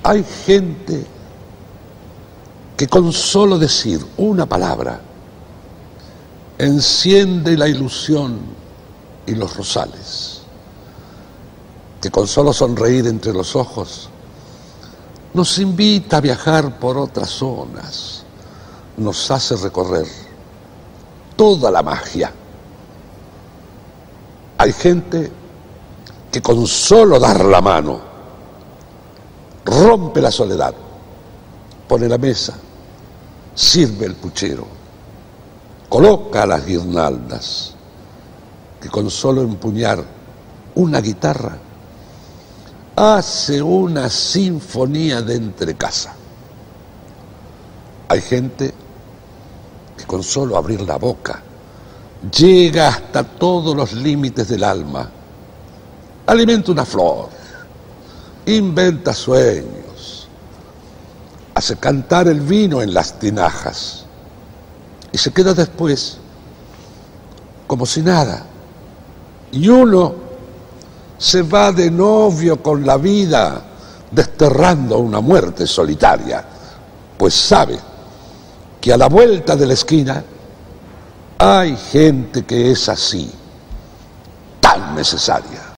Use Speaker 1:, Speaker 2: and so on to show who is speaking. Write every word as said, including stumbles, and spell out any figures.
Speaker 1: Hay gente que con solo decir una palabra enciende la ilusión y los rosales, que con solo sonreír entre los ojos nos invita a viajar por otras zonas, nos hace recorrer toda la magia. Hay gente que con solo dar la mano rompe la soledad, pone la mesa, sirve el puchero, coloca las guirnaldas, que con solo empuñar una guitarra hace una sinfonía de entrecasa. Hay gente que con solo abrir la boca llega hasta todos los límites del alma, alimenta una flor, inventa sueños, hace cantar el vino en las tinajas y se queda después como si nada. Y uno se va de novio con la vida, desterrando una muerte solitaria, pues sabe que a la vuelta de la esquina hay gente que es así, tan necesaria.